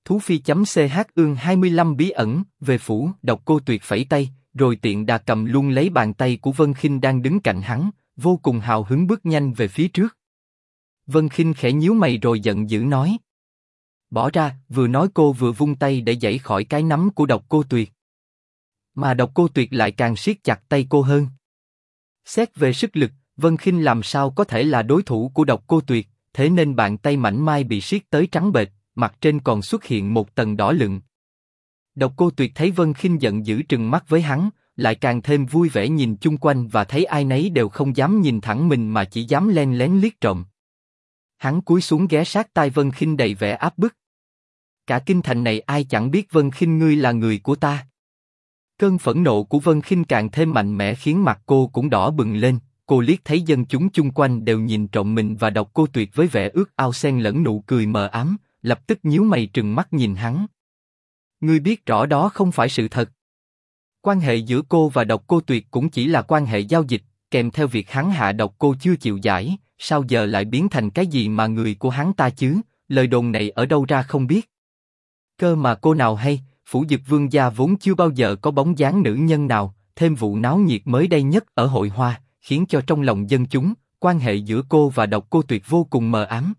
Thú Phi.ch ương 25 bí ẩn về phủ. Độc Cô Tuyệt phẩy tay, rồi tiện đà cầm luôn lấy bàn tay của Vân Khinh đang đứng cạnh hắn, vô cùng hào hứng bước nhanh về phía trước. Vân Khinh khẽ nhíu mày rồi giận dữ nói: bỏ ra. Vừa nói cô vừa vung tay để giãy khỏi cái nắm của Độc Cô Tuyệt. Mà Độc Cô Tuyệt lại càng siết chặt tay cô hơn. Xét về sức lực, Vân Khinh làm sao có thể là đối thủ của Độc Cô Tuyệt, thế nên bàn tay mảnh mai bị siết tới trắng bệch, mặt trên còn xuất hiện một tầng đỏ lựng. Độc Cô Tuyệt thấy Vân Khinh giận dữ trừng mắt với hắn, lại càng thêm vui vẻ nhìn chung quanh và thấy ai nấy đều không dám nhìn thẳng mình mà chỉ dám len lén liếc trộm. Hắn cúi xuống ghé sát tai Vân Khinh đầy vẻ áp bức. Cả kinh thành này ai chẳng biết Vân Khinh ngươi là người của ta. Cơn phẫn nộ của Vân Khinh càng thêm mạnh mẽ khiến mặt cô cũng đỏ bừng lên. Cô liếc thấy dân chúng chung quanh đều nhìn trộm mình và Độc Cô Tuyệt với vẻ ước ao xen lẫn nụ cười mờ ám, lập tức nhíu mày trừng mắt nhìn hắn. Ngươi biết rõ đó không phải sự thật. Quan hệ giữa cô và Độc Cô Tuyệt cũng chỉ là quan hệ giao dịch, kèm theo việc hắn hạ độc cô chưa chịu giải, sao giờ lại biến thành cái gì mà người của hắn ta chứ? Lời đồn này ở đâu ra không biết. Cơ mà cô nào hay, phủ Dực Vương gia vốn chưa bao giờ có bóng dáng nữ nhân nào, thêm vụ náo nhiệt mới đây nhất ở hội hoa, khiến cho trong lòng dân chúng, quan hệ giữa cô và Độc Cô Tuyệt vô cùng mờ ám.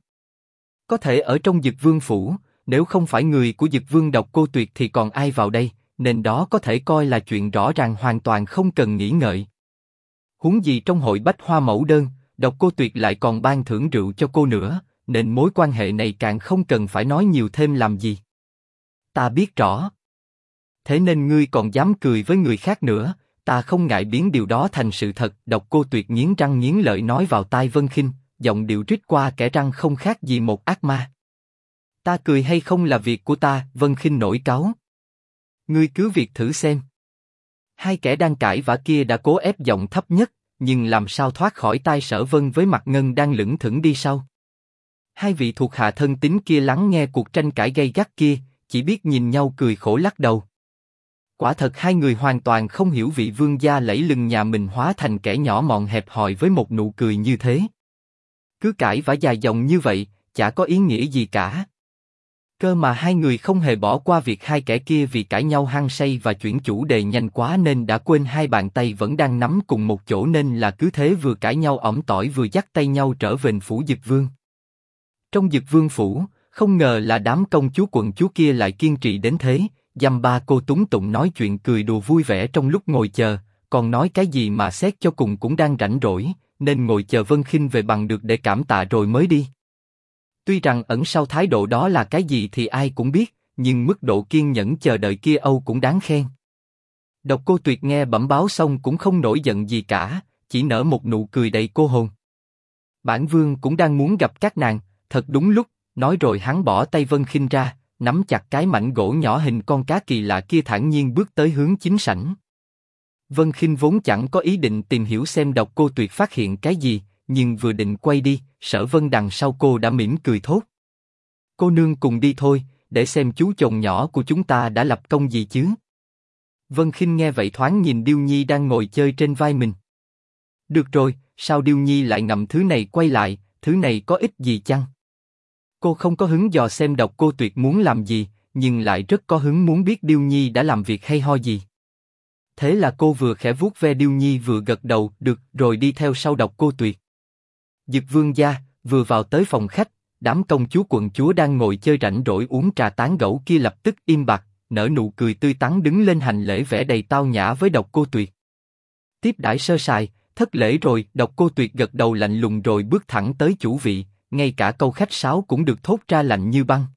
Có thể ở trong Dực Vương phủ, nếu không phải người của Dực Vương Độc Cô Tuyệt thì còn ai vào đây, nên đó có thể coi là chuyện rõ ràng hoàn toàn không cần nghĩ ngợi. Huống gì trong hội bách hoa mẫu đơn, Độc Cô Tuyệt lại còn ban thưởng rượu cho cô nữa, nên mối quan hệ này càng không cần phải nói nhiều thêm làm gì. Ta biết rõ. Thế nên ngươi còn dám cười với người khác nữa, ta không ngại biến điều đó thành sự thật. Độc Cô Tuyệt nghiến răng nghiến lợi nói vào tai Vân Khinh, giọng điệu rít qua kẽ răng không khác gì một ác ma. Ta cười hay không là việc của ta. Vân Khinh nổi cáu. Ngươi cứ việc thử xem. Hai kẻ đang cãi vã kia đã cố ép giọng thấp nhất, nhưng làm sao thoát khỏi tai Sở Vân với mặt ngân đang lững thững đi sau. Hai vị thuộc hạ thân tín kia lắng nghe cuộc tranh cãi gay gắt kia, chỉ biết nhìn nhau cười khổ lắc đầu. Quả thật hai người hoàn toàn không hiểu vị vương gia lẫy lừng nhà mình hóa thành kẻ nhỏ mọn hẹp hòi với một nụ cười như thế. Cứ cãi vã dài dòng như vậy, chả có ý nghĩa gì cả. Cơ mà hai người không hề bỏ qua việc hai kẻ kia vì cãi nhau hăng say và chuyển chủ đề nhanh quá nên đã quên hai bàn tay vẫn đang nắm cùng một chỗ, nên là cứ thế vừa cãi nhau ỏm tỏi vừa dắt tay nhau trở về phủ Dực Vương. Trong Dực Vương phủ, không ngờ là đám công chúa quận chúa kia lại kiên trì đến thế, dăm ba cô túng tụng nói chuyện cười đùa vui vẻ trong lúc ngồi chờ, còn nói cái gì mà xét cho cùng cũng đang rảnh rỗi, nên ngồi chờ Vân Khinh về bằng được để cảm tạ rồi mới đi. Tuy rằng ẩn sau thái độ đó là cái gì thì ai cũng biết, nhưng mức độ kiên nhẫn chờ đợi kia Âu cũng đáng khen. Độc Cô Tuyệt nghe bẩm báo xong cũng không nổi giận gì cả, chỉ nở một nụ cười đầy cô hồn. Bản vương cũng đang muốn gặp các nàng, thật đúng lúc. Nói rồi hắn bỏ tay Vân Khinh ra, nắm chặt cái mảnh gỗ nhỏ hình con cá kỳ lạ kia thản nhiên bước tới hướng chính sảnh. Vân Khinh vốn chẳng có ý định tìm hiểu xem Độc Cô Tuyệt phát hiện cái gì, nhưng vừa định quay đi, Sở Vân đằng sau cô đã mỉm cười thốt: cô nương cùng đi thôi, để xem chú chồng nhỏ của chúng ta đã lập công gì chứ. Vân Khinh nghe vậy thoáng nhìn Điêu Nhi đang ngồi chơi trên vai mình. Được rồi, sao Điêu Nhi lại ngậm thứ này quay lại, thứ này có ích gì chăng? Cô không có hứng dò xem Độc Cô Tuyệt muốn làm gì, nhưng lại rất có hứng muốn biết Điêu Nhi đã làm việc hay ho gì. Thế là cô vừa khẽ vuốt ve Điêu Nhi vừa gật đầu được rồi đi theo sau Độc Cô Tuyệt. Dực Vương gia vừa vào tới phòng khách, đám công chúa quận chúa đang ngồi chơi rảnh rỗi uống trà tán gẫu kia lập tức im bặt, nở nụ cười tươi tắn đứng lên hành lễ vẻ đầy tao nhã với Độc Cô Tuyệt. Tiếp đãi sơ sài, thất lễ rồi. Độc Cô Tuyệt gật đầu lạnh lùng rồi bước thẳng tới chủ vị, ngay cả câu khách sáo cũng được thốt ra lạnh như băng.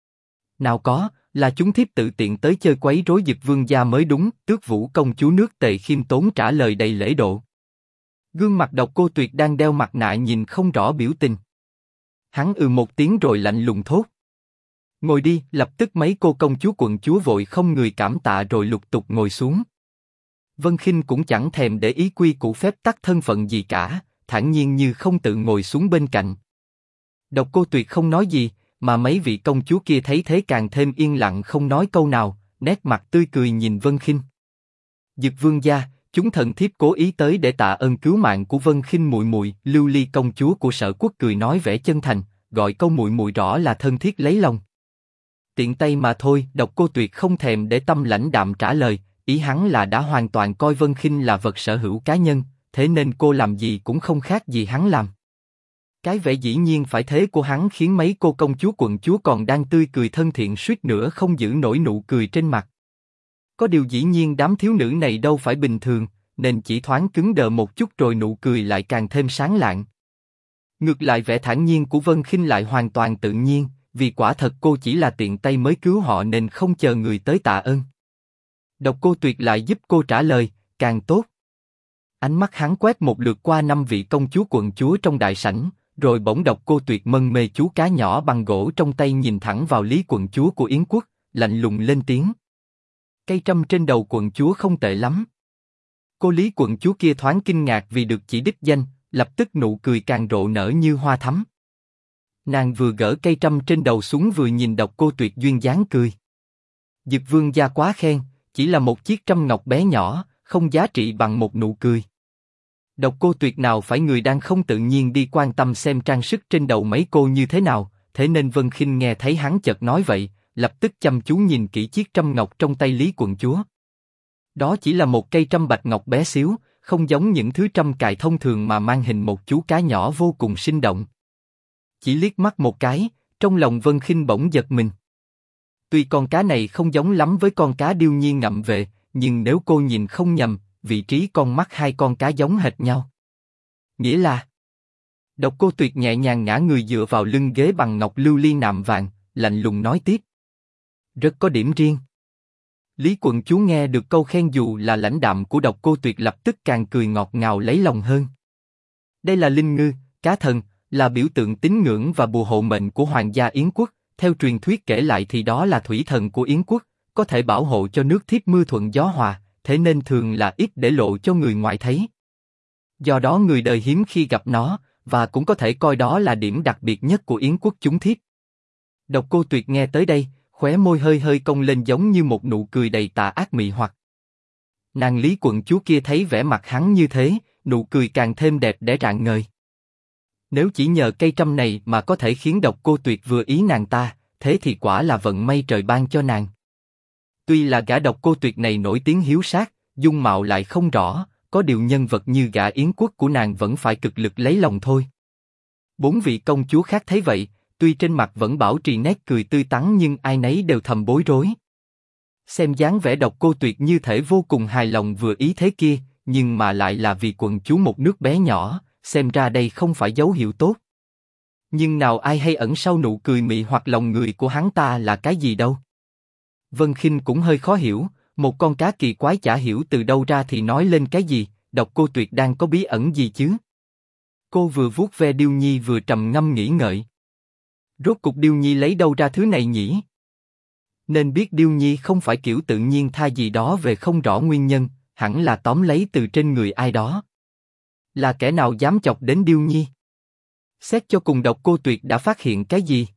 Nào có, là chúng thiếp tự tiện tới chơi quấy rối Dực Vương gia mới đúng. Tước Vũ công chúa nước Tề khiêm tốn trả lời đầy lễ độ. Gương mặt Độc Cô Tuyệt đang đeo mặt nạ nhìn không rõ biểu tình. Hắn một tiếng rồi lạnh lùng thốt: ngồi đi. Lập tức mấy cô công chúa quận chúa vội không người cảm tạ rồi lục tục ngồi xuống. Vân Khinh cũng chẳng thèm để ý quy củ phép tắc thân phận gì cả, thản nhiên như không tự ngồi xuống bên cạnh. Độc Cô Tuyệt không nói gì, mà mấy vị công chúa kia thấy thế càng thêm yên lặng không nói câu nào, nét mặt tươi cười nhìn Vân Khinh. Dực Vương gia, chúng thần thiếp cố ý tới để tạ ơn cứu mạng của Vân Khinh muội muội. Lưu Ly công chúa của Sở Quốc cười nói vẻ chân thành, gọi câu muội muội rõ là thân thiết lấy lòng. Tiện tay mà thôi. Độc Cô Tuyệt không thèm để tâm lãnh đạm trả lời, ý hắn là đã hoàn toàn coi Vân Khinh là vật sở hữu cá nhân, thế nên cô làm gì cũng không khác gì hắn làm. Cái vẻ dĩ nhiên phải thế của hắn khiến mấy cô công chúa quận chúa còn đang tươi cười thân thiện suýt nữa không giữ nổi nụ cười trên mặt. Có điều dĩ nhiên đám thiếu nữ này đâu phải bình thường, nên chỉ thoáng cứng đờ một chút rồi nụ cười lại càng thêm sáng lạng. Ngược lại vẻ thản nhiên của Vân Khinh lại hoàn toàn tự nhiên, vì quả thật cô chỉ là tiện tay mới cứu họ nên không chờ người tới tạ ơn. Độc Cô Tuyệt lại giúp cô trả lời, càng tốt. Ánh mắt hắn quét một lượt qua 5 vị công chúa quận chúa trong đại sảnh, rồi bỗng Độc Cô Tuyệt mân mê chú cá nhỏ bằng gỗ trong tay nhìn thẳng vào Lý quận chúa của Yến quốc, lạnh lùng lên tiếng. Cây trâm trên đầu quận chúa không tệ lắm. Cô Lý quận chúa kia thoáng kinh ngạc vì được chỉ đích danh, lập tức nụ cười càng rộ nở như hoa thắm. Nàng vừa gỡ cây trâm trên đầu xuống vừa nhìn Độc Cô Tuyệt duyên dáng cười. Dực vương gia quá khen, chỉ là một chiếc trâm ngọc bé nhỏ, không giá trị bằng một nụ cười. Độc Cô Tuyệt nào phải người đang không tự nhiên đi quan tâm xem trang sức trên đầu mấy cô như thế nào, thế nên Vân Khinh nghe thấy hắn chợt nói vậy, lập tức chăm chú nhìn kỹ chiếc trâm ngọc trong tay Lý quận chúa. Đó chỉ là một cây trâm bạch ngọc bé xíu, không giống những thứ trâm cài thông thường mà mang hình một chú cá nhỏ vô cùng sinh động. Chỉ liếc mắt một cái, trong lòng Vân Khinh bỗng giật mình. Tuy con cá này không giống lắm với con cá điêu nhiên ngậm về, nhưng nếu cô nhìn không nhầm, vị trí con mắt hai con cá giống hệt nhau. Nghĩa là... Độc Cô Tuyệt nhẹ nhàng ngã người dựa vào lưng ghế bằng ngọc lưu ly nạm vàng, lạnh lùng nói tiếp. Rất có điểm riêng. Lý quận chúa nghe được câu khen dù là lãnh đạm của Độc Cô Tuyệt lập tức càng cười ngọt ngào lấy lòng hơn. Đây là linh ngư, cá thần, là biểu tượng tín ngưỡng và bùa hộ mệnh của hoàng gia Yến quốc. Theo truyền thuyết kể lại thì đó là thủy thần của Yến quốc, có thể bảo hộ cho nước thiếp mưa thuận gió hòa, thế nên thường là ít để lộ cho người ngoài thấy. Do đó người đời hiếm khi gặp nó, và cũng có thể coi đó là điểm đặc biệt nhất của Yến quốc chúng thiếp. Độc Cô Tuyệt nghe tới đây, khóe môi hơi hơi cong lên giống như một nụ cười đầy tà ác mị hoặc. Nàng Lý quận chúa kia thấy vẻ mặt hắn như thế, nụ cười càng thêm đẹp đẽ rạng ngời. Nếu chỉ nhờ cây trâm này mà có thể khiến Độc Cô Tuyệt vừa ý nàng ta, thế thì quả là vận may trời ban cho nàng. Tuy là gã Độc Cô Tuyệt này nổi tiếng hiếu sát, dung mạo lại không rõ, có điều nhân vật như gã Yến quốc của nàng vẫn phải cực lực lấy lòng thôi. 4 vị công chúa khác thấy vậy, tuy trên mặt vẫn bảo trì nét cười tươi tắn nhưng ai nấy đều thầm bối rối. Xem dáng vẻ Độc Cô Tuyệt như thể vô cùng hài lòng vừa ý thế kia, nhưng mà lại là vì quận chúa một nước bé nhỏ, xem ra đây không phải dấu hiệu tốt. Nhưng nào ai hay ẩn sau nụ cười mị hoặc lòng người của hắn ta là cái gì đâu. Vân Khinh cũng hơi khó hiểu, một con cá kỳ quái chả hiểu từ đâu ra thì nói lên cái gì, Độc Cô Tuyệt đang có bí ẩn gì chứ? Cô vừa vuốt ve Điêu Nhi vừa trầm ngâm nghĩ ngợi. Rốt cục Điêu Nhi lấy đâu ra thứ này nhỉ? Nên biết Điêu Nhi không phải kiểu tự nhiên tha gì đó về không rõ nguyên nhân, hẳn là tóm lấy từ trên người ai đó. Là kẻ nào dám chọc đến Điêu Nhi? Xét cho cùng Độc Cô Tuyệt đã phát hiện cái gì?